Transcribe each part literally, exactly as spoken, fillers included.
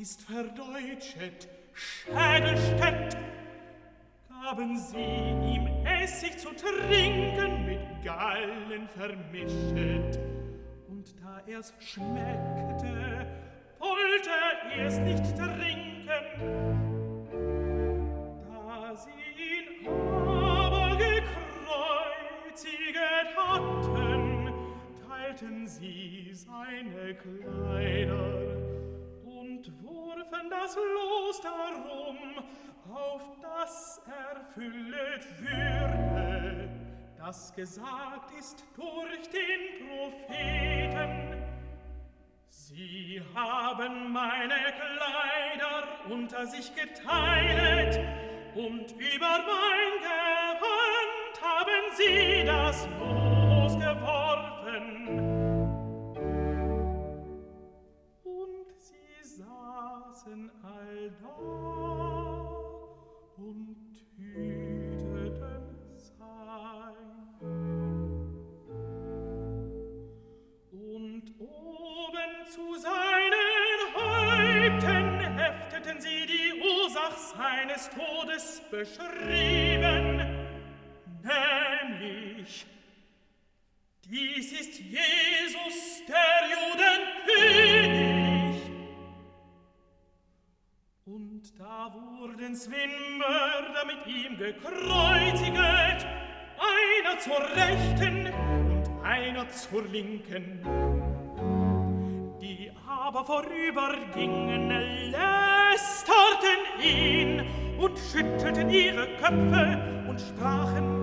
ist verdeutschet Schädelstädt. Gaben sie ihm Essig zu trinken, mit Gallen vermischet. Und da er's schmeckte, wollte er's nicht trinken. Da sie ihn aber gekreuziget hatten, teilten sie seine Kleider und wurfen das Los darum, auf das erfüllet würde, das gesagt ist durch den Propheten. Sie haben meine Kleider unter sich geteilt, und über mein Gewand haben sie das Los geworfen. Und sie saßen allda und hüteten sein. Und oben zu seinen Häupten hefteten sie die Ursach seines Todes beschrieben, nämlich: Dies ist Jesus, der Judenkönig. Und da wurden zwen Mörder mit ihm gekreuziget, einer zur Rechten und einer zur Linken. Die aber vorübergingen, lästerten ihn und schüttelten ihre Köpfe und sprachen: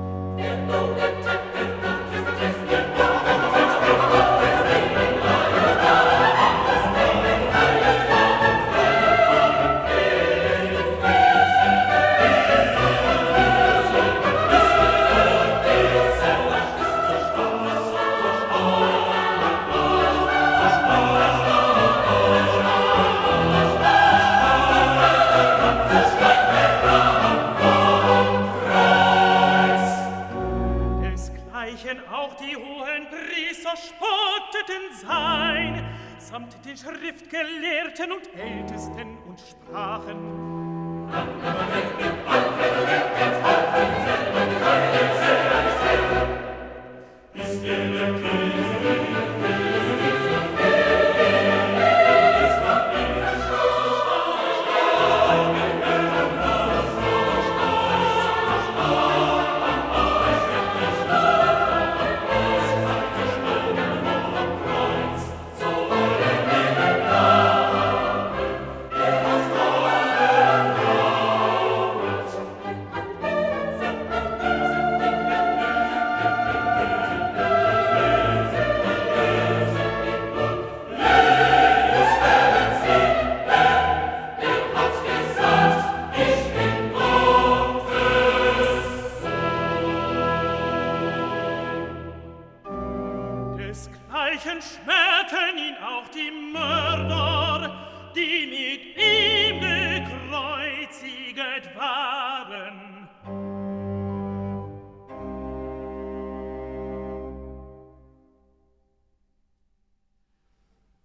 sein, samt den Schriftgelehrten und Ältesten, und sprachen: